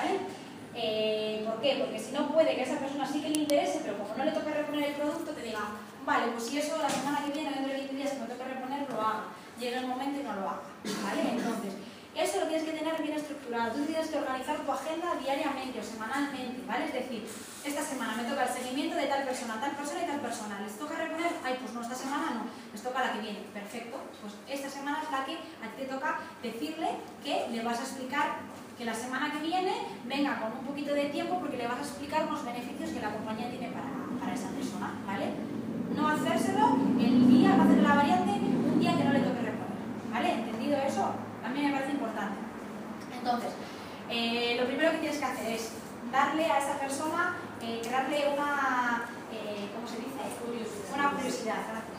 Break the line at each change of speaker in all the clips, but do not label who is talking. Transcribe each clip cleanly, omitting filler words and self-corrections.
¿vale? ¿Por qué? Porque si no puede que a esa persona sí que le interese, pero como no le toca reponer el producto, te diga, vale, pues si eso la semana que viene, dentro de 20 días, que me toca reponer, lo haga. Llega el momento y no lo haga, ¿vale? Entonces, eso lo tienes que tener bien estructurado. Tú tienes que organizar tu agenda diariamente o semanalmente, ¿vale? Es decir, esta semana me toca el seguimiento de tal persona y tal persona. ¿Les toca reponer? Ay, pues no, esta semana no. Les toca la que viene. Perfecto. Pues esta semana es la que a ti te toca decirle que le vas a explicar que la semana que viene venga con un poquito de tiempo porque le vas a explicar unos beneficios que la compañía tiene para esa persona, ¿vale? No hacérselo el día, no hacer la variante un día que no le toque reponer, ¿vale? ¿Entendido eso? También me parece importante. Entonces, lo primero que tienes que hacer es darle a esa persona, crearle una, ¿cómo se dice? Una curiosidad, gracias.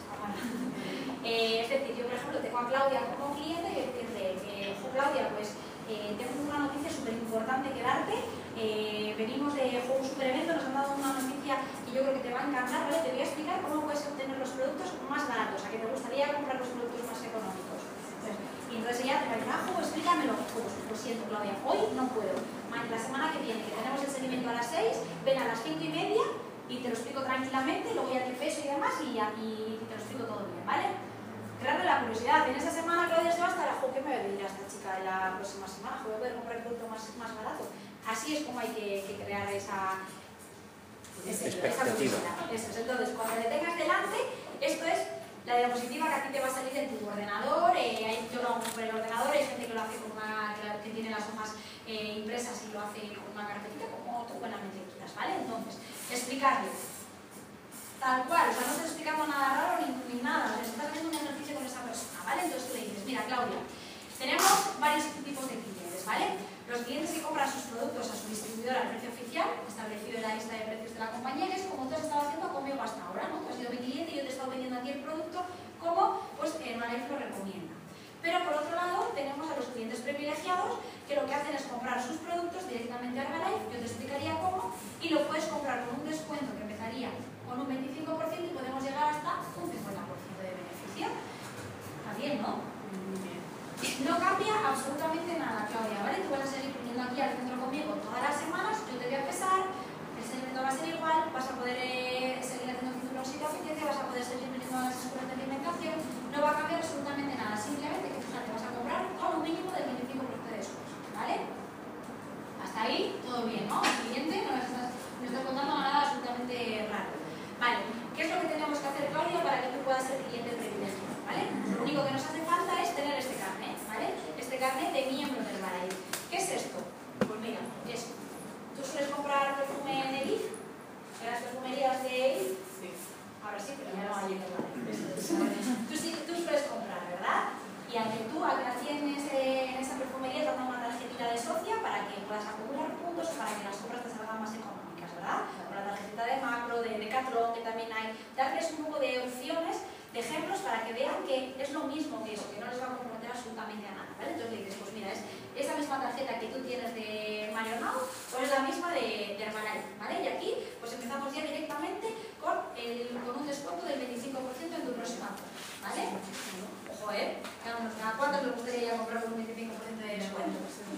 Es decir, yo por ejemplo tengo a Claudia como cliente y decirle que, Claudia, pues tengo una noticia súper importante que darte. Venimos de Juego Super Evento, nos han dado una noticia que yo creo que te va a encantar, ¿vale? Te voy a explicar cómo puedes obtener los productos más baratos, a que te gustaría comprar los productos más económicos. Y entonces ella te va a decir, explícamelo. Pues siento, Claudia, hoy no puedo. La semana que viene, que tenemos el seguimiento a las 6, ven a las 5:30 y te lo explico tranquilamente, luego ya te peso y demás y te lo explico todo bien, ¿vale? Crearle la curiosidad. En esa semana Claudia se va a estar, ¿qué me va a pedir a esta chica en la próxima semana? Voy a poder comprar el producto más barato. Así es como hay que crear esa curiosidad. Eso es. Entonces, cuando le tengas delante, esto es la diapositiva que a ti te va a salir en tu ordenador. Yo lo hago por el ordenador, hay gente que lo hace con que tiene las hojas impresas y lo hace con una carpetita, como tú buenamente quieras, ¿vale? Entonces, explicarle tal cual, o sea, no estoy explicando nada raro ni nada, les estás haciendo un ejercicio con esa persona, ¿vale? Entonces tú le dices, mira, Claudia, tenemos varios tipos de clientes, ¿vale? Los clientes que compran sus productos a su distribuidor al precio oficial, establecido en la lista de precios de la compañía, que es como tú has estado haciendo conmigo hasta ahora, ¿no? Tú has sido mi cliente y yo te he estado vendiendo aquí el producto como, pues, Herbalife lo recomienda. Pero por otro lado, tenemos a los clientes privilegiados que lo que hacen es comprar sus productos directamente a Herbalife, yo te explicaría cómo, y lo puedes comprar con un descuento que empezaría con un 25% y podemos llegar hasta un 50% de beneficio. Está bien, ¿no? No cambia absolutamente nada, Claudia, ¿vale? Tú vas a seguir viniendo aquí al centro conmigo todas las semanas, yo te voy a pesar, el seguimiento va a ser igual, vas a poder seguir haciendo cinturones y eficiencia, vas a poder seguir viniendo a las escuelas de alimentación, no va a cambiar absolutamente nada, simplemente que fíjate, vas a comprar con un mínimo del 25% de descuento, ¿vale? Hasta ahí, todo bien, ¿no? El cliente no está contando nada absolutamente raro. Vale, ¿qué es lo que tenemos que hacer, Claudia, para que tú puedas ser cliente privilegiado? ¿Vale? Lo único que nos hace falta es tener este carnet, ¿vale? Este carnet de miembro del Herbalife. ¿Qué es esto? Pues mira, es, ¿tú sueles comprar perfume en Elif? ¿En las perfumerías de Elif? Sí. Ahora sí, pero ya no hay en Herbalife. Tú sueles comprar, ¿verdad? Y aunque tú tienes en esa perfumería te dan una tarjetita de socia para que puedas acumular puntos o para que las compras te salgan más económicas, ¿verdad? Con la tarjetita de Macro, de Decathlon, que también hay. Darles un poco de opciones, de ejemplos para que vean que es lo mismo que eso, que no les va a comprometer absolutamente a nada, ¿vale? Entonces le dices, pues mira, es esa misma tarjeta que tú tienes de Mario Now, pues es la misma de Herbalife, ¿vale? Y aquí, pues empezamos ya directamente con un descuento del 25% en tu próxima compra, ¿vale? Ojo, ¿a cuántos les gustaría ya comprar con un 25% de descuento?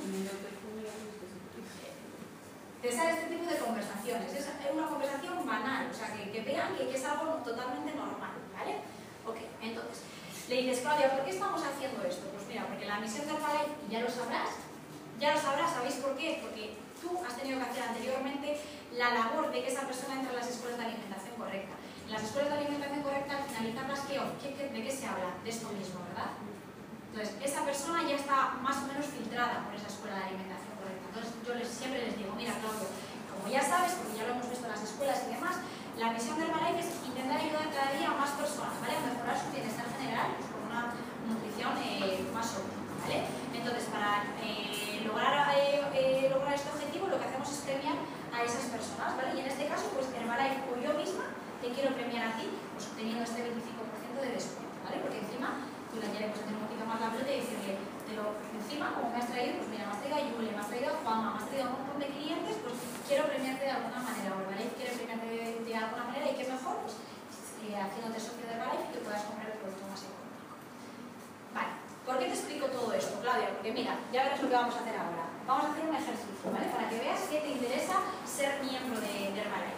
Te sale este tipo de conversaciones, es una conversación banal, o sea, que vean que es algo totalmente normal, ¿vale? Ok, entonces, le dices, Claudia, ¿por qué estamos haciendo esto? Pues mira, porque la misión de Herbalife, y ya lo sabrás, ¿sabéis por qué? Porque tú has tenido que hacer anteriormente la labor de que esa persona entre a las escuelas de alimentación correcta. En las escuelas de alimentación correcta, al finalizarlas, ¿de qué se habla? De esto mismo, ¿verdad? Entonces, esa persona ya está más o menos filtrada por esa escuela de alimentación correcta. Entonces, yo siempre les digo, mira, Claudio, como ya sabes, porque ya lo hemos visto en las escuelas y demás, la misión de Herbalife es intentar ayudar cada día a más personas, ¿vale? A mejorar su bienestar general pues, con una nutrición más óptima, ¿vale? Entonces, para lograr este objetivo, lo que hacemos es premiar a esas personas, ¿vale? Y en este caso, pues Herbalife o yo misma te quiero premiar a ti, pues obteniendo este 25% de descuento, ¿vale? Porque encima tú le quieres hacer un poquito más la pelota y decirle, encima, como me has traído, pues mira, me has traído a Yule, me has traído a Juanma, me has traído a un montón de clientes, pues quiero premiarte de alguna manera, o Herbalife quiere premiarte de alguna manera, y qué mejor, pues haciéndote socio de Herbalife y que puedas comprar el producto más económico. Vale, ¿por qué te explico todo esto, Claudia? Porque mira, ya verás lo que vamos a hacer ahora. vamos a hacer un ejercicio, ¿vale? Para que veas que te interesa ser miembro de Herbalife.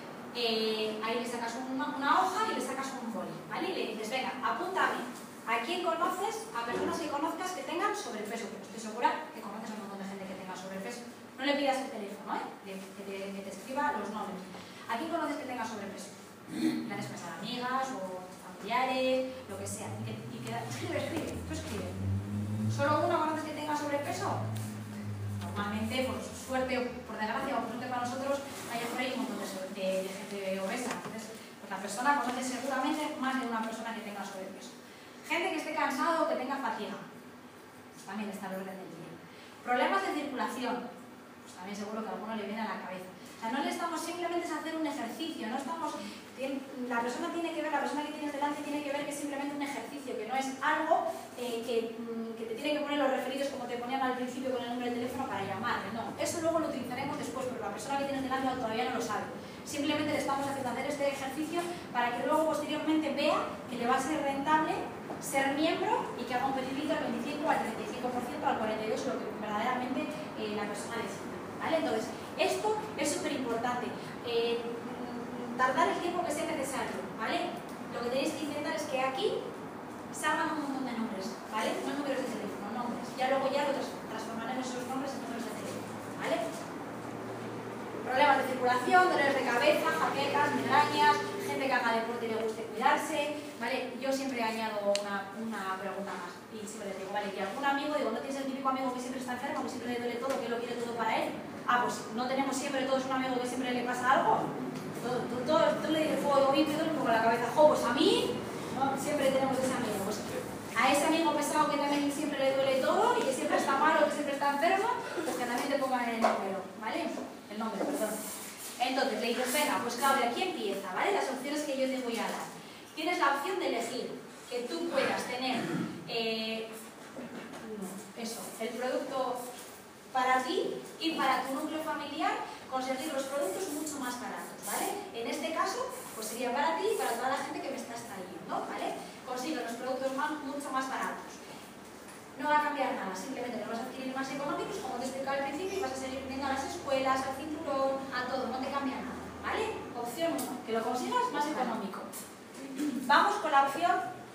Ahí le sacas una hoja y le sacas un boli, ¿vale? Y le dices, venga, apúntame a quién conoces, a personas que conozcas que tengan sobrepeso. Pero estoy segura que conoces a un montón de gente que tenga sobrepeso. No le pidas el teléfono, que te escriba los nombres. ¿A quién conoces que tenga sobrepeso? Planes para amigas o familiares, lo que sea. Escribe, tú escribe. ¿Solo uno conoces que tenga sobrepeso? Normalmente, por suerte o por desgracia o por suerte para nosotros, hay por ahí un montón de gente obesa. Entonces, pues la persona conoce seguramente más de una persona que tenga sobrepeso. Gente que esté cansado o que tenga fatiga, pues también está al orden del día. Problemas de circulación, pues también seguro que a alguno le viene a la cabeza. O sea, no le estamos simplemente a hacer un ejercicio, no estamos, la persona que tienes delante tiene que ver que es simplemente un ejercicio, que no es algo que te tiene que poner los referidos como te ponían al principio con el número de teléfono para llamarle, no. Eso luego lo utilizaremos después, pero la persona que tienes delante todavía no lo sabe. Simplemente le estamos haciendo hacer este ejercicio para que luego posteriormente vea que le va a ser rentable ser miembro y que haga un pedidito al 25, al 35%, al 42%, lo que verdaderamente la persona decida, ¿vale? Entonces, esto es súper importante. Tardar el tiempo que sea necesario, ¿vale? Lo que tenéis que intentar es que aquí salgan un montón de nombres, ¿vale? No números de teléfono, nombres. Ya luego ya lo transformaremos esos nombres en números de teléfono, ¿vale? Problemas de circulación, dolores de cabeza, jaquecas, migrañas, gente que haga deporte y le guste cuidarse, ¿vale? Yo siempre añado una pregunta más y siempre les digo, ¿vale? ¿Y algún amigo? Digo, ¿no tienes el típico amigo que siempre está enfermo, que siempre le duele todo, que lo quiere todo para él? Ah, pues no tenemos siempre todos un amigo que siempre le pasa algo. Tú le dices, a mí me duele un poco la cabeza, pues a mí, ¿no? Siempre tenemos ese amigo. Pues a ese amigo pesado que también siempre le duele todo y que siempre está malo, que siempre está enfermo, pues que también te pongan el número, ¿vale? El nombre, perdón. Entonces le dices, venga, pues Claudia, aquí empieza, ¿vale? Las opciones que yo te voy a dar. Tienes la opción de elegir que tú puedas tener el producto para ti y para tu núcleo familiar, conseguir los productos mucho más baratos, ¿vale? En este caso, pues sería para ti y para toda la gente que me estás trayendo, ¿vale? Consigue los productos mucho más baratos. No va a cambiar nada, simplemente los vas a adquirir más económicos, como te explicaba al principio, y vas a seguir viniendo a las escuelas, al cinturón, a todo, no te cambia nada, ¿vale? Opción 1, que lo consigas más económico. Vamos con la opción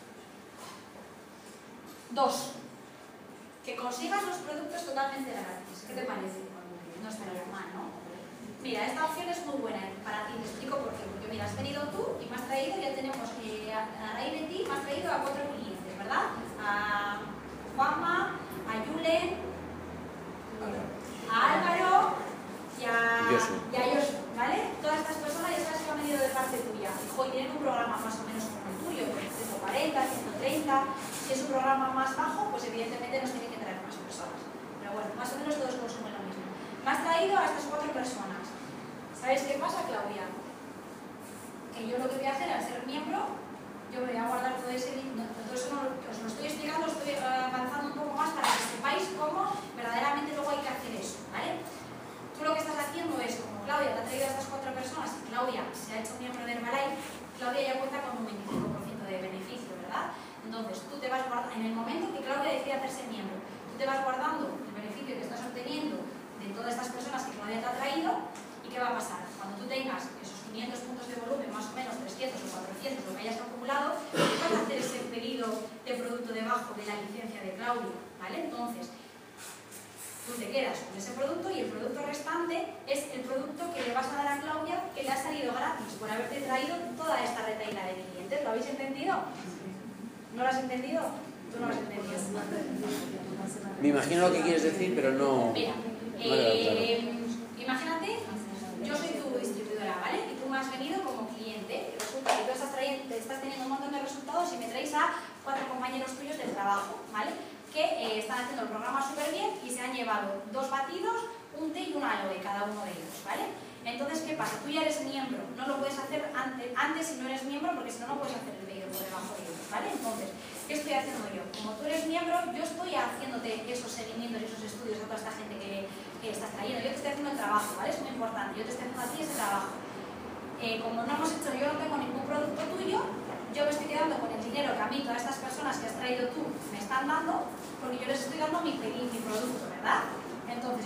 2, que consigas los productos totalmente gratis. ¿Qué te parece? No estaría mal, ¿no? Mira, esta opción es muy buena para ti, te explico por qué. Porque mira, has venido tú y me has traído, ya tenemos, a raíz de ti, me has traído a 4 clientes, ¿verdad? A Juanma, a Yulen, a Álvaro y a Josu, ¿vale? Todas estas personas ya sabes que han venido de parte tuya. Hoy tienen un programa más o menos como el tuyo, 140, 130. Si es un programa más bajo, pues evidentemente nos tienen que traer más personas. Pero bueno, más o menos todos consumen lo mismo. Me has traído a estas 4 personas. ¿Sabes qué pasa, Claudia? Que yo lo que voy a hacer al ser miembro, yo me voy a guardar todo ese dinero. Entonces os lo estoy explicando, estoy avanzando un poco más para que sepáis cómo verdaderamente luego hay que hacer eso, ¿vale? Tú lo que estás haciendo es, como Claudia te ha traído a estas 4 personas y Claudia se ha hecho miembro de Herbalife, Claudia ya cuenta con un 25% de beneficio, ¿verdad? Entonces tú te vas guardando, en el momento que Claudia decide hacerse miembro, tú te vas guardando el beneficio que estás obteniendo de todas estas personas que Claudia te ha traído. ¿Y qué va a pasar? Cuando tú tengas esos 500 puntos de volumen, más o menos 300 o 400, lo que hayas acumulado, vas a hacer ese pedido de producto debajo de la licencia de Claudia, ¿vale? Entonces, tú te quedas con ese producto y el producto restante es el producto que le vas a dar a Claudia que le ha salido gratis por haberte traído toda esta retaíla de clientes. ¿Lo habéis entendido? ¿No lo has entendido? Tú no lo has entendido.
Me imagino lo que quieres decir, pero no...
Mira, imagínate, yo soy tu distribuidora, ¿vale? Y tú me has venido como cliente y resulta que tú estás teniendo un montón de resultados y me traes a 4 compañeros tuyos del trabajo, ¿vale? Que están haciendo el programa súper bien y se han llevado 2 batidos, un té y un aloe cada uno de ellos, ¿vale? Entonces, ¿qué pasa? Tú ya eres miembro, no lo puedes hacer antes si no eres miembro porque si no, no puedes hacer el pedido por debajo de ellos, ¿vale? Entonces, ¿qué estoy haciendo yo? Como tú eres miembro, yo estoy haciéndote esos seguimientos y esos estudios a toda esta gente que estás trayendo. Yo te estoy haciendo el trabajo, ¿vale? Es muy importante. Yo te estoy haciendo a ti ese trabajo. Como no hemos hecho, yo no tengo ningún producto tuyo, yo me estoy quedando con el dinero que a mí todas estas personas que has traído tú me están dando, porque yo les estoy dando mi producto, ¿verdad? Entonces,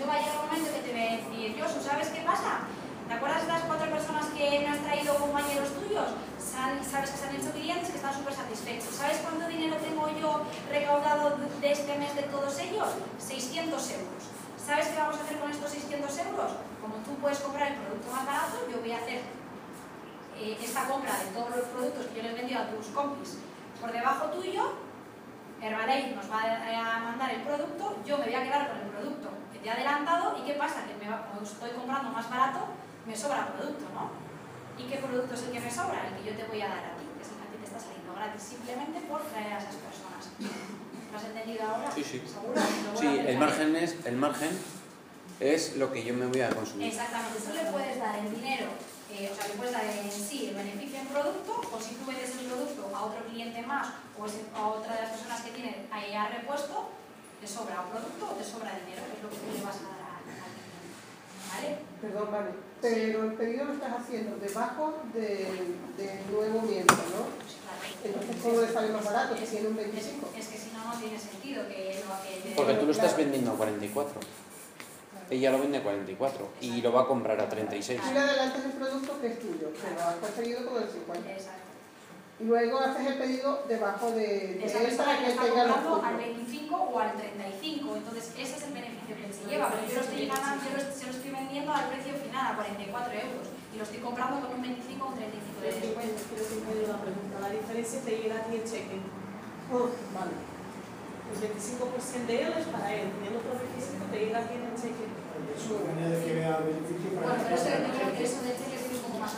sabes que se han hecho clientes que están súper satisfechos. ¿Sabes cuánto dinero tengo yo recaudado de este mes de todos ellos? 600 euros. ¿Sabes qué vamos a hacer con estos 600 euros? Como tú puedes comprar el producto más barato, yo voy a hacer esta compra de todos los productos que yo les he vendido a tus compis por debajo tuyo. Herbalife nos va a mandar el producto, yo me voy a quedar con el producto que te he adelantado. ¿Y qué pasa? Que como estoy comprando más barato, me sobra producto, ¿no? ¿Y qué producto es el que me sobra? El que yo te voy a dar a ti, que es el que a ti te está saliendo gratis, simplemente por traer a esas personas. ¿Lo has entendido ahora?
Sí, sí.
¿Seguro?
Sí, el margen es lo que yo me voy a consumir.
Exactamente, tú le puedes dar el dinero, o sea, le puedes dar en sí el beneficio en producto, o si tú vendes el producto a otro cliente más o a otra de las personas que tiene ahí a repuesto, te sobra un producto o te sobra dinero, que es lo que tú le vas a dar al cliente. ¿Vale?
Perdón, vale. Pero el pedido lo estás haciendo debajo del nuevo miembro, ¿no? Entonces, ¿cómo le sale más barato si tiene un 25?
Es que si no, no tiene sentido que lo que...
Porque tú lo estás vendiendo a 44. Ella lo vende a 44 y lo va a comprar a 36.
Tú le adelantas el producto que es tuyo, pero has conseguido con el 50.
Exacto.
Y luego haces el pedido debajo de
Esa
él
persona
para
que
que
está
tenga los
comprando al
puntos.
25 o al 35, entonces ese es el beneficio que él se lleva, pero yo lo estoy ganando, se lo estoy vendiendo al precio final, a 44 euros, y lo estoy comprando con un 25 o un 35 de descuento.
Creo que me dio una pregunta. La diferencia te llega a ti el cheque.
Vale.
El 25% de él es para él, y el otro 25% te llega a ti en el cheque.
Eso añade que vea beneficio para
Bueno, pero eso, yo creo que eso de cheque es un poco más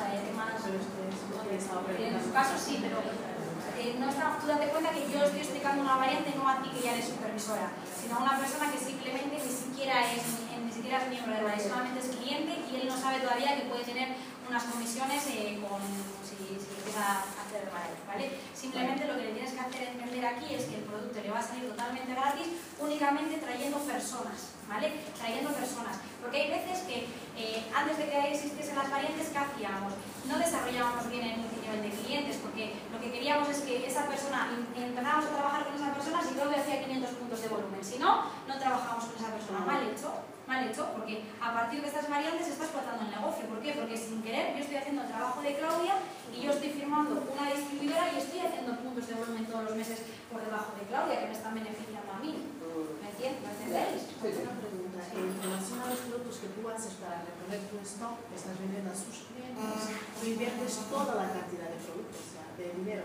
en su caso sí, pero no está, tú date cuenta que yo estoy explicando una variante no a ti que ya eres supervisora, sino a una persona que simplemente ni siquiera es miembro de Herbalife, solamente es cliente y él no sabe todavía que puede tener unas comisiones si empieza a hacer Herbalife, ¿vale? Simplemente lo que le tienes que hacer entender aquí es que el producto le va a salir totalmente gratis únicamente trayendo personas, ¿vale? Trayendo personas, porque hay veces que antes de que existiesen las variantes, ¿qué hacíamos? No desarrollábamos bien el multinivel de clientes, porque lo que queríamos es que esa persona, empezábamos a trabajar con esa persona si Claudia hacía 500 puntos de volumen, si no, no trabajábamos con esa persona. Mal hecho, porque a partir de estas variantes se está explotando el negocio. ¿Por qué? Porque sin querer yo estoy haciendo el trabajo de Claudia y yo estoy firmando una distribuidora y estoy haciendo puntos de volumen todos los meses por debajo de Claudia, que me están beneficiando a mí. ¿Me entendéis?
Una pregunta. En relación a los productos que tú haces para reponer tu stock, que estás vendiendo a sus clientes, tú inviertes toda la cantidad de productos, o sea, de dinero.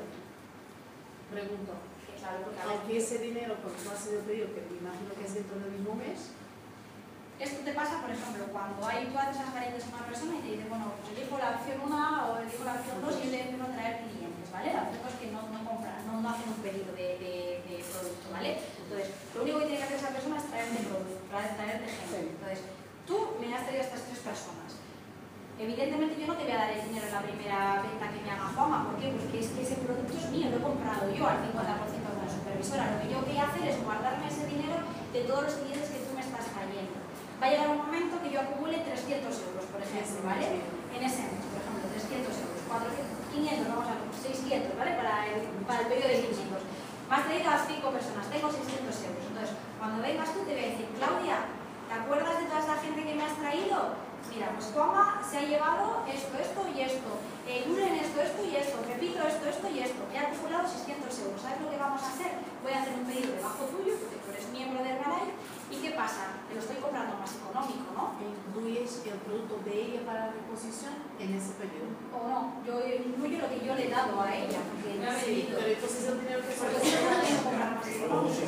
Pregunto. Aunque ese dinero, cuando tú haces el pedido, que me imagino que es dentro del mismo mes,
esto te pasa, por ejemplo, cuando tú haces las variantes con una persona y te dice, bueno, pues elijo la opción 1 o elijo la opción 2 y yo le empiezo a traer clientes, ¿vale? La opción es que no compran, no hacen un pedido de producto, ¿vale? Entonces, lo único que tiene que hacer esa persona es traerte producto, traerte gente. Entonces, tú me has traído a estas 3 personas. Evidentemente yo no te voy a dar el dinero en la primera venta que me haga Juanma. ¿Por qué? Porque es que ese producto es mío, lo he comprado yo al 50% con la supervisora. Lo que yo voy a hacer es guardarme ese dinero de todos los clientes que tú me estás trayendo. Va a llegar un momento que yo acumule 300 euros, por ejemplo, ¿vale? En ese mes, por ejemplo, 300 euros, 400, 500, vamos a ver, 600, ¿vale? Para el periodo de 500. Me has traído a 5 personas, tengo 600 euros. Entonces, cuando vengas tú te voy a decir, Claudia, ¿te acuerdas de toda esa gente que me has traído? Mira, pues Juanma se ha llevado esto y esto. Luren esto y esto. Repito esto y esto. He acumulado 600 euros. ¿Sabes lo que vamos a hacer? Voy a hacer un pedido debajo tuyo, porque tú eres miembro de Herbalife. ¿Y qué pasa? Te lo estoy comprando más económico, ¿no?
incluyes el producto de ella para reposición en ese periodo.
O no, yo incluyo lo que yo le he dado a ella, porque yo he
Sí,
vendido.
pero entonces el dinero que
Porque si no, no quiero comprar más económico.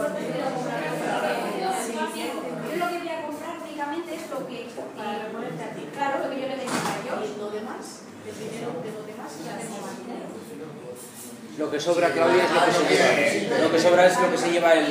Yo lo que voy a comprar únicamente es lo que...
para reponerte a ti.
Claro, lo que yo le tengo a ellos.
Y lo demás, el dinero de lo demás,
Ya tengo más dinero.
Lo que sobra, Claudia, es lo que se lleva. Lo que sobra es lo que se lleva el...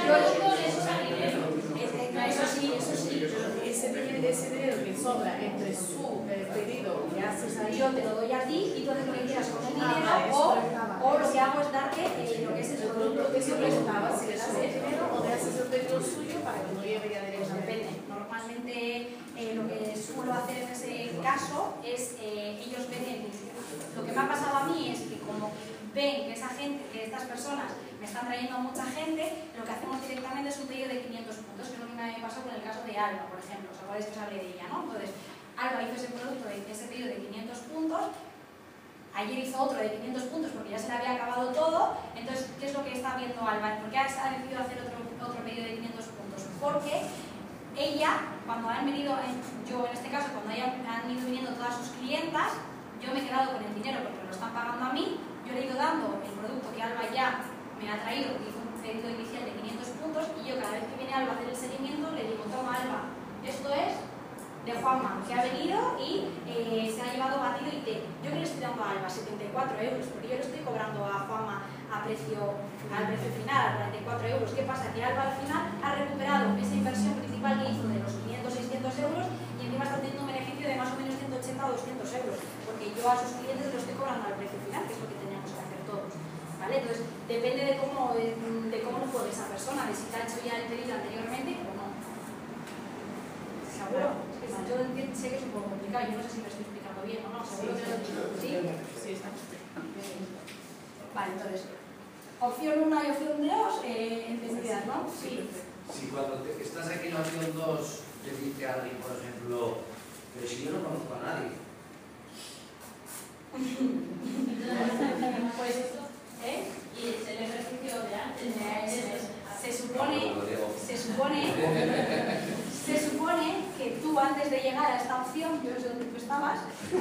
Ese dinero que sobra entre su pedido que haces ahí,
Yo te lo doy a ti y tú haces lo que quieras con el dinero o lo que hago es darte lo que es el
el producto que se preguntaba, si le das el dinero o le haces el pedido suyo para que no lleve ya directamente.
Depende. Normalmente lo que suelo hacer en ese caso es ellos ven lo que me ha pasado a mí es que como ven que esa gente, que estas personas me están trayendo a mucha gente, lo que hacemos directamente es un pedido de 500 puntos, que es lo que me pasó con el caso de Alba, por ejemplo. ¿Os acordáis que os hablé de ella, no? Entonces, Alba hizo ese producto, ese pedido de 500 puntos, ayer hizo otro de 500 puntos porque ya se le había acabado todo. Entonces, ¿qué es lo que está viendo Alba? ¿Por qué ha decidido hacer otro pedido de 500 puntos? Porque ella, cuando han venido, yo en este caso, cuando han ido viniendo todas sus clientas, yo me he quedado con el dinero porque me lo están pagando a mí, yo le he ido dando el producto que Alba ya me ha traído, que hizo un pedido inicial de 500 puntos, y yo cada vez que viene Alba a hacer el seguimiento, le digo, toma Alba, esto es de Juanma, que ha venido y se ha llevado batido y té. Yo que le estoy dando a Alba 74 euros, porque yo le estoy cobrando a Juanma al precio final, a 44 euros. ¿Qué pasa? Que Alba al final ha recuperado esa inversión principal que hizo de los 500-600 euros y encima está teniendo un beneficio de más o menos 180 o 200 euros, porque yo a sus clientes los estoy cobrando al precio final, que es lo que teníamos que hacer todos. ¿Vale? Entonces, depende de cómo lo juegue esa persona, de si te ha hecho ya el pedido anteriormente o no. ¿Seguro? Yo sé que es un poco complicado, yo no sé si me estoy explicando bien o no. ¿Seguro que lo digo? ¿Sí?
Sí, está bien.
Vale, entonces, opción 1 y opción 2, entendidas, ¿no? Sí.
Si cuando estás aquí en la opción 2 te dice alguien, por ejemplo, pero si yo no conozco a nadie.
Pues,
Y es el ejercicio de antes.
se supone que tú antes de llegar a esta opción, yo no sé dónde tú estabas,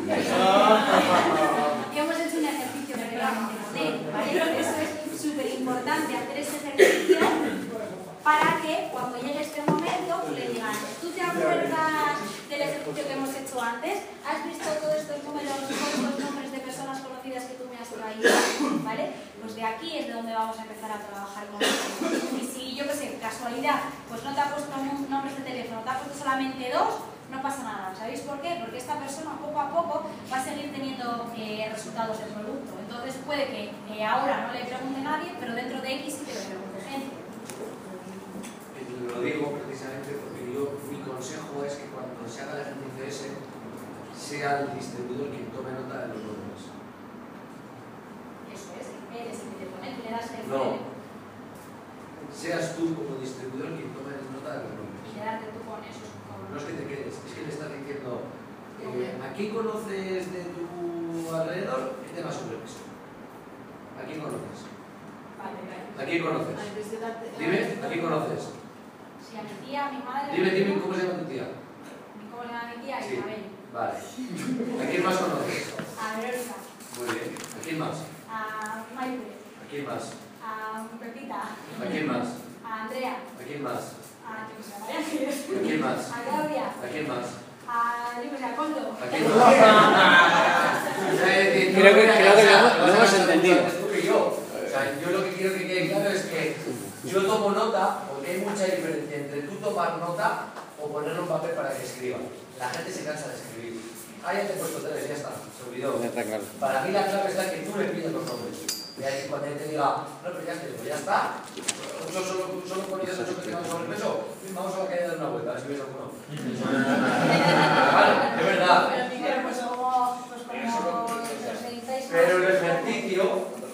y hemos hecho un ejercicio de poner, ¿vale? Eso es súper importante, hacer ese ejercicio para que cuando llegue este momento pues le digan, ¿tú te acuerdas del ejercicio que hemos hecho antes? ¿Has visto todos estos números, todos los nombres de personas conocidas que tú me has traído? ¿Vale? Pues de aquí es de donde vamos a empezar a trabajar con esto. Y si, yo qué sé, casualidad, pues no te ha puesto nombres de teléfono, te ha puesto solamente 2, no pasa nada. ¿Sabéis por qué? Porque esta persona poco a poco va a seguir teniendo resultados del producto. Entonces puede que ahora no le pregunte nadie, pero dentro de X sí que le pregunte gente.
Lo digo precisamente porque mi consejo es que cuando se haga el ejercicio ese, sea el distribuidor quien tome nota de los números.
Eso es, eres el que te pone, que le das el
No. Seas tú como distribuidor quien tome nota de los números.
y quedarte tú con esos.
No es que te quedes, es que le estás diciendo, ¿a quién conoces de tu alrededor que tenga sobrepeso? ¿A quién conoces? ¿A quién conoces? Dime, ¿a quién conoces?
Sí, a mi tía, a mi madre.
Dime, ¿cómo se llama tu tía?
¿Cómo se llama mi tía?
Sí.
Isabel.
Vale. ¿A quién más conoces?
A Verónica.
Muy bien. ¿A quién más?
A Maite.
¿A quién más?
A Pepita.
¿A quién más?
A Andrea.
¿A quién más?
A, yo que sé, a María Ángeles.
¿A quién más?
A Claudia.
¿A quién más?
A, yo que sé, a Coldo.
¿A quién más?
Creo que lo hemos entendido.
Tú que yo. O sea, yo lo que quiero que quede claro es que yo tomo nota, porque hay mucha diferencia entre tú tomar nota o ponerlo en papel para que escriba. La gente se cansa de escribir. Ah, ya te he puesto 3, ya está, se olvidó.
Ya está claro.
Para mí la clave está en que tú le pides los nombres. Y ahí cuando él te diga, no, pero ya te digo, ya está. Solo poniendo eso que tengan sobrepeso, vamos a la calle a dar una vuelta, a ver si ves alguno. Vale, es verdad.
Pero Miguel, pues como los editáis.
Pero el ejercicio.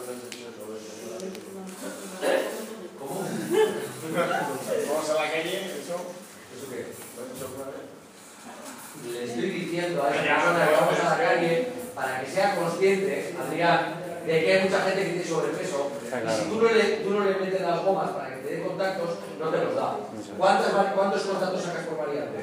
¿Cómo?
Vamos a la calle, ¿eso qué?
Le estoy diciendo a esa persona que vamos a la calle para que sea consciente, Adrián, de que hay mucha gente que tiene sobrepeso. Y si tú no le metes las gomas para que te dé contactos, no te los da. ¿Cuántos contactos sacas por variante?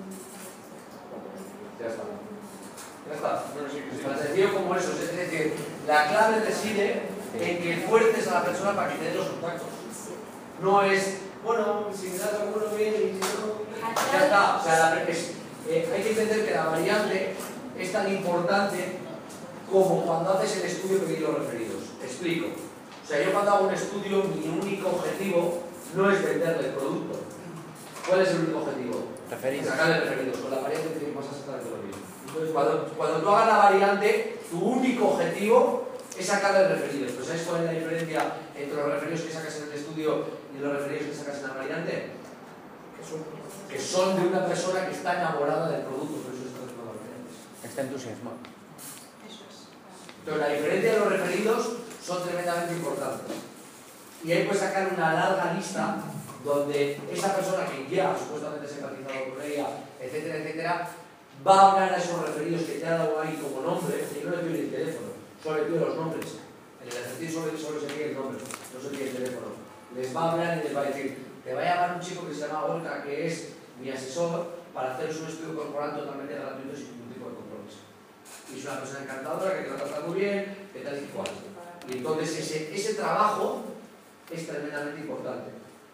Ya está. Ya está. Tan sencillo como eso. Es decir, la clave reside en que fuerces a la persona para que te dé los contactos. No es, bueno, si me das alguno bien y si no, ya está. O sea, hay que entender que la variante es tan importante como cuando haces el estudio de los referidos. Explico. O sea, yo cuando hago un estudio, mi único objetivo no es venderle el producto. ¿Cuál es el único objetivo?
Referidos.
Sacarle referidos. Con la variante que vas a sacar de lo mismo. Entonces, cuando tú hagas la variante, tu único objetivo es sacarle referidos. ¿Pero sabes cuál es la diferencia entre los referidos que sacas en el estudio y los referidos que sacas en la variante? Que son de una persona que está enamorada del producto, por eso están haciendo las variantes.
Está entusiasmado.
Entonces, la diferencia de los referidos son tremendamente importantes. Y ahí puedes sacar una larga lista donde esa persona que ya supuestamente se ha empatizado con ella, etcétera, etcétera, va a hablar a esos referidos que te ha dado ahí como nombre, y no le pide el teléfono, solo le pido los nombres. En el ejercicio solo se pide el nombre, no se pide el teléfono. Les va a hablar y les va a decir, te va a llamar un chico que se llama Gorka, que es mi asesor, para haceros un estudio corporal totalmente gratuito sin ningún tipo de compromiso. Y es una persona encantadora, que te trata muy bien, que tal y cual. Y entonces ese trabajo es tremendamente importante.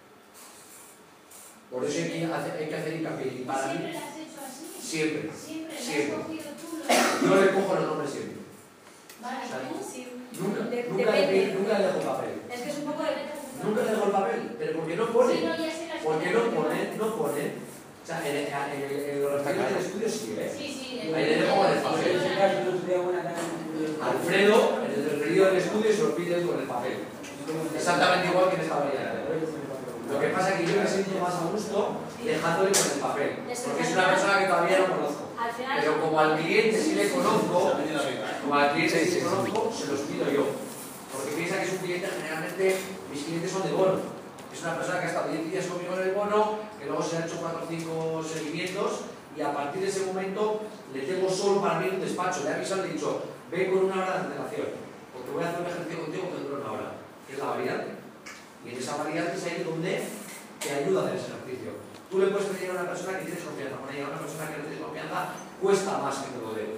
Por eso hay que hacer hincapié. Y para
¿Siempre
mí,
lo has hecho así?
siempre.
¿Siempre?
Siempre.
¿Le has cogido tú los...?
Yo le cojo los nombres siempre.
Vale,
O sea,
¿tú?
Sí.
Nunca
Depende.
le dejo papel.
Es que es un poco de...
Nunca le dejo el papel, pero porque no pone.
Sí, no, ya sé las
Porque
cosas.
no pone. O sea, en los referidos del estudio sí, ¿eh?
Sí, sí.
Ahí le dejo con el papel. Alfredo, en el referido del estudio, se lo pide con el papel. Exactamente igual que en esta variante. Lo que pasa es que yo me siento más a gusto dejándole con el papel. Porque es una persona que todavía no conozco.
Al final...
Pero como al cliente sí le conozco, se los pido yo. Porque piensa que es un cliente, generalmente mis clientes son de bono. Es una persona que ha estado 10 días conmigo en el bono, que luego se ha hecho 4 o 5 seguimientos y a partir de ese momento le tengo solo para mí un despacho. Le he avisado y le he dicho, ven con 1 hora de antelación, porque voy a hacer un ejercicio contigo que dura 1 hora, que es la variante. Y en esa variante es ahí donde te ayuda a hacer ese ejercicio. Tú le puedes pedir a una persona que tienes confianza con ella, a una persona que no tienes confianza, cuesta más que te lo dé.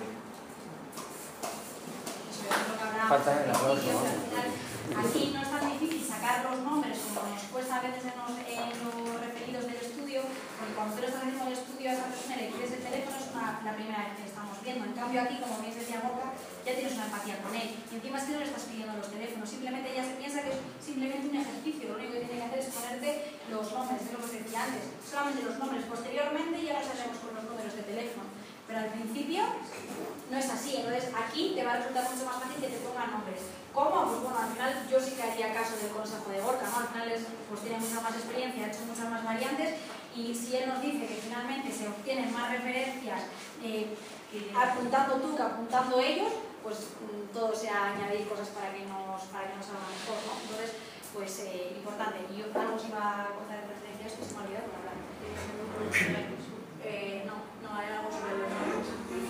Falta el arroz, ¿no?
Aquí no es tan difícil sacar los nombres como nos cuesta a veces en los referidos del estudio, porque cuando tú le estás haciendo el estudio a esa persona y le pides el teléfono es la primera vez que estamos viendo. En cambio aquí, como bien decía Gorka, ya tienes una empatía con él. Y encima es que no le estás pidiendo los teléfonos, simplemente ella se piensa que es simplemente un ejercicio, lo único que tiene que hacer es ponerte los nombres, es lo que os decía antes, solamente los nombres. Posteriormente ya nos haremos con los números de teléfono. Pero al principio no es así, entonces aquí te va a resultar mucho más fácil que te pongan nombres. ¿Cómo? Pues bueno, al final yo sí que haría caso del consejo de Gorka, ¿no? Al final pues tiene mucha más experiencia, ha hecho muchas más variantes y si él nos dice que finalmente se obtienen más referencias apuntando tú que apuntando ellos, pues todo sea añadir cosas para que nos salga mejor, ¿no? Entonces, pues importante. Y yo algo os iba a contar en referencia a esto y se me ha olvidado por hablar. No, era algo sobre los nombres.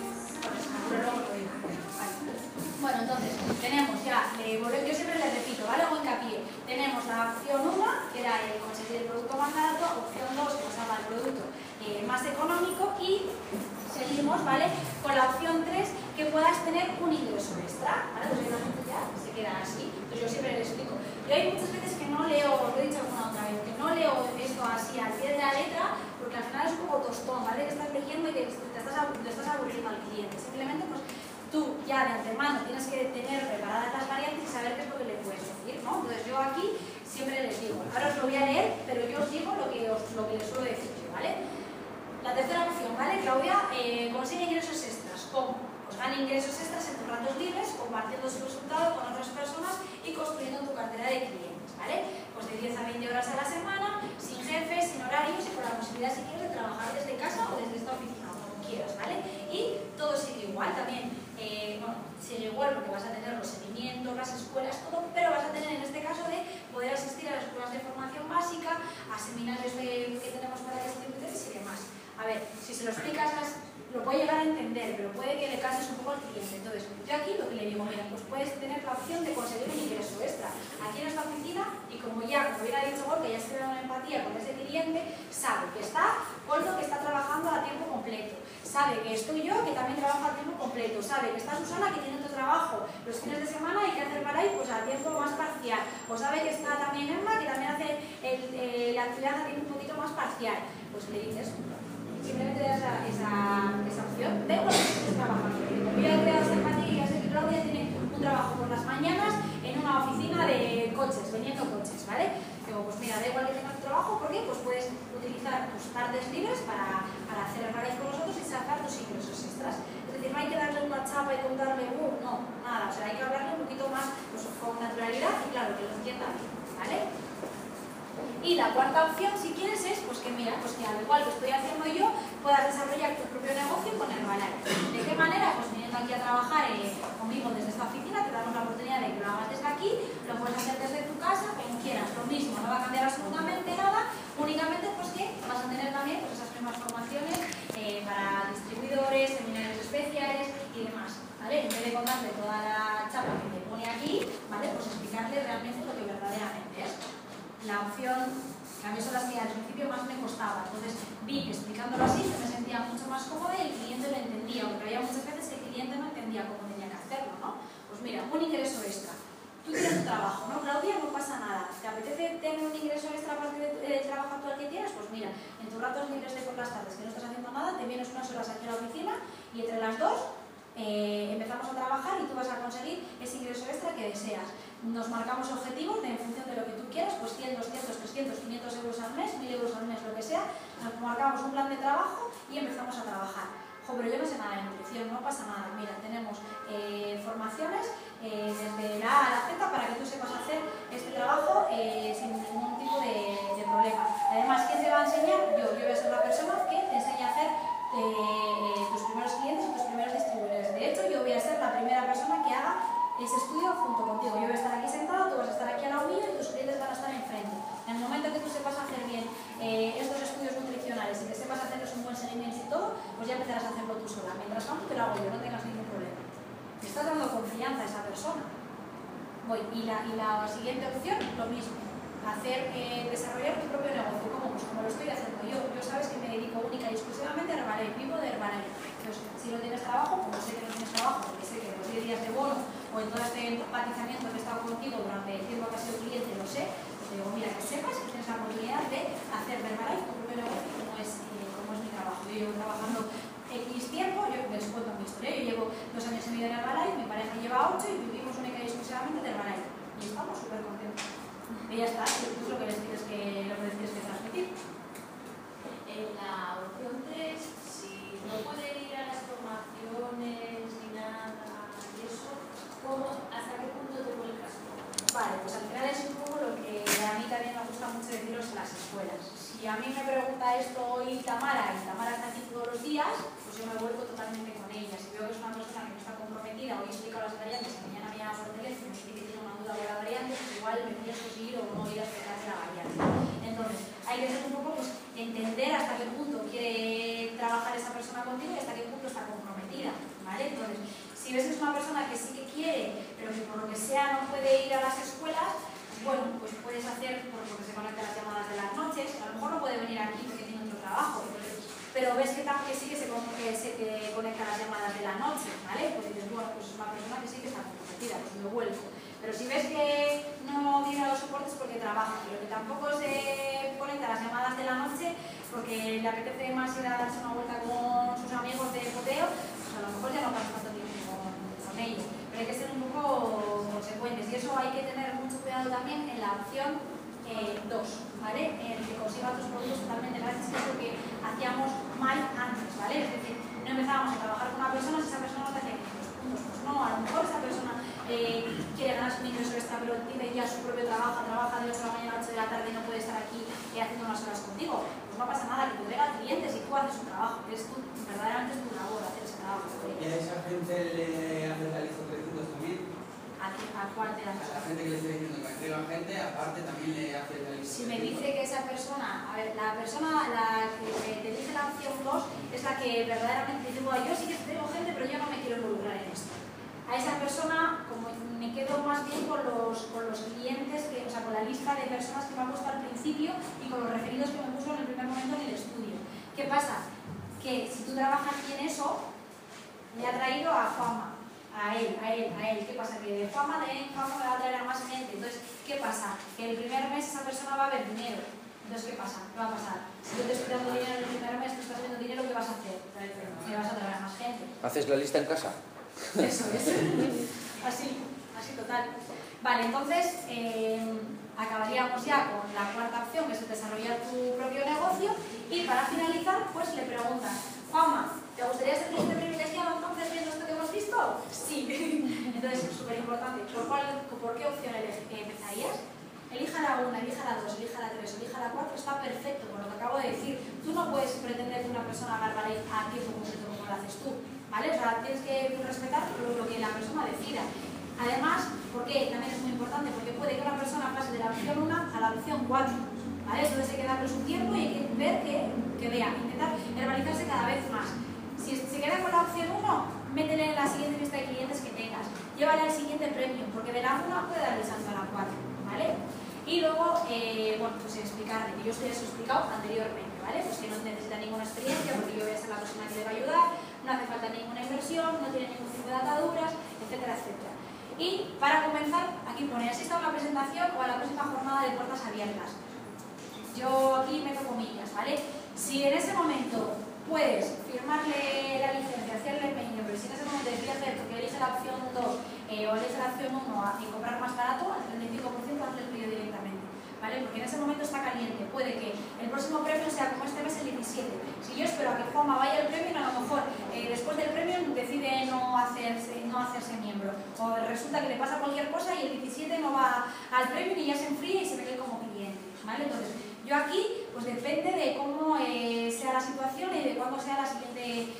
Bueno, entonces, tenemos ya, yo siempre les repito, ¿vale? Hago hincapié. Tenemos la opción 1, que era conseguir el producto más barato, opción 2, que nos habla del producto más económico, y seguimos, ¿vale? Con la opción 3, que puedas tener un ingreso extra, ¿vale? Pues la gente ya se queda así. Entonces yo siempre les explico. Yo hay muchas veces que no leo, os lo he dicho alguna otra vez, que no leo esto así al pie de la letra, porque al final es un poco tostón, ¿vale? Que estás leyendo y que te estás aburriendo al cliente. Simplemente, pues, tú ya de antemano tienes que tener preparadas las variantes y saber qué es lo que le puedes decir, ¿no? Entonces yo aquí siempre les digo, ahora os lo voy a leer, pero yo os digo lo que les suelo decir yo, ¿vale? La tercera opción, ¿vale? Claudia, consigue ingresos extras. ¿Cómo? Pues gana ingresos extras en tus ratos libres, compartiendo su resultado con otras personas y construyendo tu cartera de clientes, ¿vale? Pues de 10 a 20 horas a la semana, sin jefes, sin horarios y con la posibilidad, si quieres, de trabajar desde casa o desde esta oficina, como quieras, ¿vale? Y todo sigue igual también. Sigue igual porque vas a tener los seguimientos, las escuelas, todo, pero vas a tener en este caso de poder asistir a las escuelas de formación básica, a seminarios que tenemos para distribuidores y demás. A ver, si se lo explicas, lo puede llegar a entender, pero puede que le canses un poco al cliente. Entonces, yo aquí lo que le digo, mira, pues puedes tener la opción de conseguir un ingreso extra aquí en esta oficina y como hubiera dicho Gorka, ya se una empatía con ese cliente, sabe que está con lo que está trabajando a tiempo completo. Sabe que estoy yo, que también trabajo a tiempo completo. Sabe que está Susana, que tiene otro trabajo los fines de semana y que hace para ahí pues a tiempo más parcial. O sabe que está también Emma, que también hace la actividad a tiempo un poquito más parcial. Pues le dices, simplemente le das esa opción. Ve con lo que estés trabajando. Como ya he creado esa empatía y ya sé que Claudia tiene un trabajo por las mañanas en una oficina de coches, vendiendo coches, ¿vale? Digo, pues mira, da igual que tengas tu trabajo, ¿por qué? Pues puedes utilizar tus tardes libres para hacer horarios con nosotros y sacar tus ingresos extras. Es decir, no hay que darle una chapa y contarle, no, nada, o sea, hay que hablarle un poquito más pues, con naturalidad y claro, que lo entienda bien, ¿vale? Y la cuarta opción, si quieres, es pues que mira, pues que al igual que estoy haciendo yo, puedas desarrollar tu propio negocio con Herbalife. ¿De qué manera? Pues viniendo aquí a trabajar conmigo desde esta oficina, te damos la oportunidad de que lo hagas desde aquí, lo puedes hacer desde tu casa, como quieras, lo mismo, no va a cambiar absolutamente nada, únicamente pues que vas a tener también pues, esas mismas formaciones para distribuidores, seminarios especiales y demás, ¿vale? En vez de contarte toda la chapa A mí son las que al principio más me costaba. Entonces vi que explicándolo así yo me sentía mucho más cómoda y el cliente lo entendía, porque había muchas veces que el cliente no entendía cómo tenía que hacerlo, ¿no? Pues mira, un ingreso extra. Tú tienes tu trabajo, ¿no? Claudia, no pasa nada. ¿Te apetece tener un ingreso extra aparte del trabajo actual que tienes? Pues mira, en tus ratos libres de por las tardes que no estás haciendo nada, te vienes unas horas aquí a la oficina y entre las dos empezamos a trabajar y tú vas a conseguir ese ingreso extra que deseas. Nos marcamos objetivos en función de lo que tú quieras, pues 100, 200, 300, 500 euros al mes, 1000 euros al mes, lo que sea. Nos marcamos un plan de trabajo y empezamos a trabajar. Jo, pero yo no sé nada de nutrición, no pasa nada. Mira, tenemos formaciones desde la A a la Z para que tú sepas hacer este trabajo sin ningún tipo de problema. Además, ¿quién te va a enseñar? Yo voy a ser la persona que te enseñe a hacer tus primeros clientes y tus primeros distribuidores. De hecho, yo voy a ser la primera persona que haga ese estudio junto contigo. Yo voy a estar aquí sentado, tú vas a estar aquí al lado mío y tus clientes van a estar enfrente. En el momento que tú sepas hacer bien estos estudios nutricionales y que sepas hacerles un buen seguimiento y todo, pues ya empezarás a hacerlo tú sola. Mientras tanto te lo hago yo, no tengas ningún problema. Te estás dando confianza a esa persona. Y la siguiente opción, lo mismo. Desarrollar tu propio negocio. ¿Cómo? Pues como lo estoy haciendo yo. Yo sabes que me dedico única y exclusivamente a Herbalife, vivo de Herbalife. Entonces, si no tienes trabajo, como sé que no tienes trabajo, porque sé que los 10 días de bono o en todo este empatizamiento que he estado contigo durante el tiempo que has sido cliente, lo sé, pues te digo, mira, que sepas que tienes la oportunidad de hacer de Herbalife tu propio negocio como es mi trabajo. Yo llevo trabajando X tiempo, yo les cuento mi historia, yo llevo 2 años y medio en Herbalife, mi pareja lleva 8 y vivimos única y exclusivamente de Herbalife. Y estamos súper contentos. Y ya está, eso es lo que les tienes que transmitir.
En la opción 3, si no puede ir a las formaciones ni nada y eso, ¿hasta qué punto te vuelcas?
Vale, pues al final es un poco lo que a mí también me gusta mucho deciros en las escuelas. Si a mí me pregunta esto hoy Tamara, y Tamara está aquí todos los días, pues yo me vuelvo totalmente con ella. Si veo que es una persona que no está comprometida, hoy explico las variantes, que mañana me llama por teléfono y dice que tiene una duda de la variante, pues igual me pienso si ir o no ir a explicarle la variante. Entonces, hay que ser un poco, pues, entender hasta qué punto quiere trabajar esa persona contigo y hasta qué punto está comprometida, ¿vale? Entonces, si ves que es una persona que sí que quiere, pero que por lo que sea no puede ir a las escuelas, bueno, pues puedes hacer, porque se conecta a las llamadas de las noches, a lo mejor no puede venir aquí porque tiene otro trabajo, pero ves que sí que se conecta a las llamadas de la noche, ¿vale? Pues dices, bueno, pues es una persona que sí que está comprometida, pues me vuelvo. Pero si ves que no viene a los soportes porque trabaja, pero que tampoco se conecta a las llamadas de la noche porque le apetece más ir a darse una vuelta con sus amigos de poteo, pues a lo mejor ya no pasa tanto tiempo con ellos. Pero hay que ser un poco consecuentes y eso hay que tener mucho cuidado también en la opción 2, ¿vale? En que consiga tus productos totalmente gratis, que es lo que hacíamos mal antes, ¿vale? Es decir, no empezábamos a trabajar con una persona si esa persona no te hacía 500 puntos. Pues no, a lo mejor esa persona quiere ganarse un ingreso extra, pero tiene ya su propio trabajo, trabaja de 8 de la mañana a 8 de la tarde y no puede estar aquí haciendo unas horas contigo. Pues no pasa nada, que te traiga clientes y tú haces un trabajo, que es verdaderamente es tu labor hacer ese trabajo.
¿Y a esa gente le hace la lista 300 también?
¿A cuál de las
A la gente que le estoy diciendo que entrega gente, aparte también le hace la lista.
Si me dice que esa persona, a ver, la persona la que te dice la opción 2 es la que verdaderamente dice, bueno, yo sí que tengo gente, pero yo no me quiero involucrar en esto. A esa persona, como me quedo más bien con los clientes, o sea, con la lista de personas que me ha puesto al principio y con los referidos que me puso en el primer momento en el estudio. ¿Qué pasa? Que si tú trabajas bien eso, me ha traído a Juanma. A él. ¿Qué pasa? Que de Juanma me va a traer a más gente. Entonces, ¿qué pasa? Que el primer mes esa persona va a ver dinero. Entonces, ¿qué pasa? ¿Qué va a pasar? Si yo te estoy dando dinero el primer mes, tú estás viendo dinero, ¿qué vas a hacer? Me vas a traer a más gente.
¿Haces la lista en casa?
Eso es. Así total. Vale, entonces acabaríamos ya con la cuarta opción, que es desarrollar tu propio negocio. Y para finalizar, pues le preguntas, Juanma, ¿te gustaría ser cliente privilegiado entonces viendo esto que hemos visto? Sí. Entonces, súper importante. ¿Por qué opción empezarías? Elija la 1, elija la 2, elija la 3, elija la 4, está perfecto con lo que acabo de decir. Tú no puedes pretender que una persona haga Herbalife a tiempo completo como lo haces tú, ¿vale? O sea, tienes que respetar lo que la persona decida. Además, ¿por qué? También es muy importante, porque puede que una persona pase de la opción 1 a la opción 4, ¿vale? Entonces hay que darle su tiempo y hay que ver que vea, intentar herbalizarse cada vez más. Si se queda con la opción 1, métele en la siguiente lista de clientes que tengas. Llévale al siguiente premium, porque de la 1 puede darle salto a la 4, ¿vale? Y luego, bueno, pues explicarle, que yo os he explicado anteriormente, ¿vale? Pues que no necesita ninguna experiencia, porque yo voy a ser la persona que le va a ayudar, no hace falta ninguna inversión, no tiene ningún tipo de ataduras, etcétera, etcétera. Y para comenzar, aquí pone, asista a una presentación o a la próxima jornada de puertas abiertas. Yo aquí meto comillas, ¿vale? Si en ese momento puedes firmarle la licencia, hacerle el pequeño, pero si en ese momento decides hacer porque elige la opción 2 o elige la opción 1 y comprar más barato, al 35% hazle el pedido directamente, ¿vale? Porque en ese momento está caliente, puede que el próximo premio sea como este mes el 17. Si yo espero a que Juanma vaya al premio, a lo mejor después del premio decide no hacerse miembro, o resulta que le pasa cualquier cosa y el 17 no va al premio y ya se enfría y se ve como cliente, ¿vale? Entonces, yo aquí, pues depende de cómo sea la situación y de cuándo sea la siguiente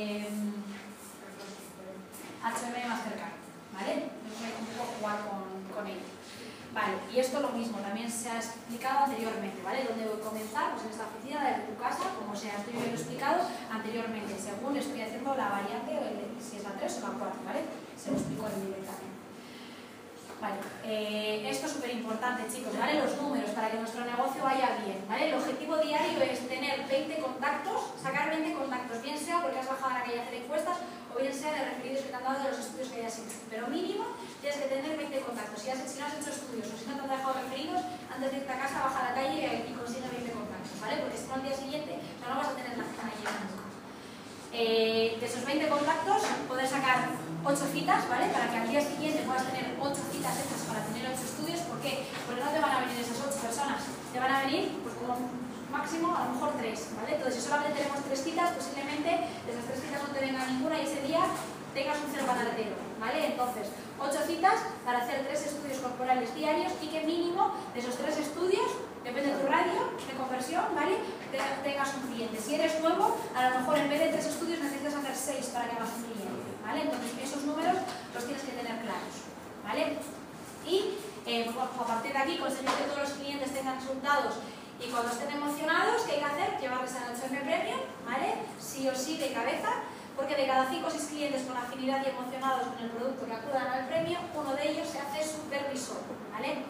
HM más cercana, ¿vale? Entonces hay un poco jugar con ello. Vale, y esto lo mismo, también se ha explicado anteriormente, ¿vale? ¿Dónde voy a comenzar? Pues en esta oficina desde tu casa, como se ha explicado anteriormente, según estoy haciendo la variante, si es la 3 o la 4, ¿vale? Se lo explico directamente. Vale, esto es súper importante, chicos, ¿vale? Los números para que nuestro negocio vaya bien, ¿vale? El objetivo diario es tener 20 contactos, sacar 20 contactos, bien sea porque has bajado a la calle a hacer encuestas o bien sea de referidos que te han dado de los estudios que hayas hecho. Pero mínimo tienes que tener 20 contactos. Si no has hecho estudios o si no te han dejado referidos, antes de irte a casa, baja a la calle y consigue 20 contactos, ¿vale? Porque si no al día siguiente no vas a tener la cita llena nunca. De esos 20 contactos puedes sacar 8 citas, ¿vale? Para que al día siguiente puedas tener 8 citas hechas para tener 8 estudios. ¿Por qué? Porque no te van a venir esas 8 personas, te van a venir pues como máximo a lo mejor 3, ¿vale? Entonces si solamente tenemos 3 citas, posiblemente de esas 3 citas no te venga ninguna y ese día tengas un cero panadero, ¿vale? Entonces 8 citas para hacer 3 estudios corporales diarios y que mínimo de esos 3 estudios, depende de tu radio de conversión, ¿vale? Tengas un cliente. Si eres nuevo, a lo mejor en vez de 3 estudios necesitas hacer 6 para que hagas un cliente, ¿vale? Entonces esos números los tienes que tener claros, ¿vale? Y pues, a partir de aquí conseguir que todos los clientes tengan resultados y cuando estén emocionados, ¿qué hay que hacer? Llevarles al HM Premium, ¿vale? Sí o sí de cabeza, porque de cada 5 o 6 clientes con afinidad y emocionados con el producto que acudan al premio, uno de ellos se hace supervisor, ¿vale?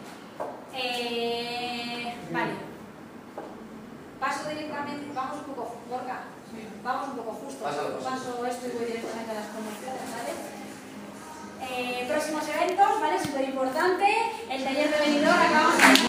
Vale. Paso directamente, vamos un poco, Gorka, vamos un poco justo. Paso esto y voy directamente a las promociones, ¿vale? Próximos eventos, ¿vale? Súper importante. El taller de venidor acabamos de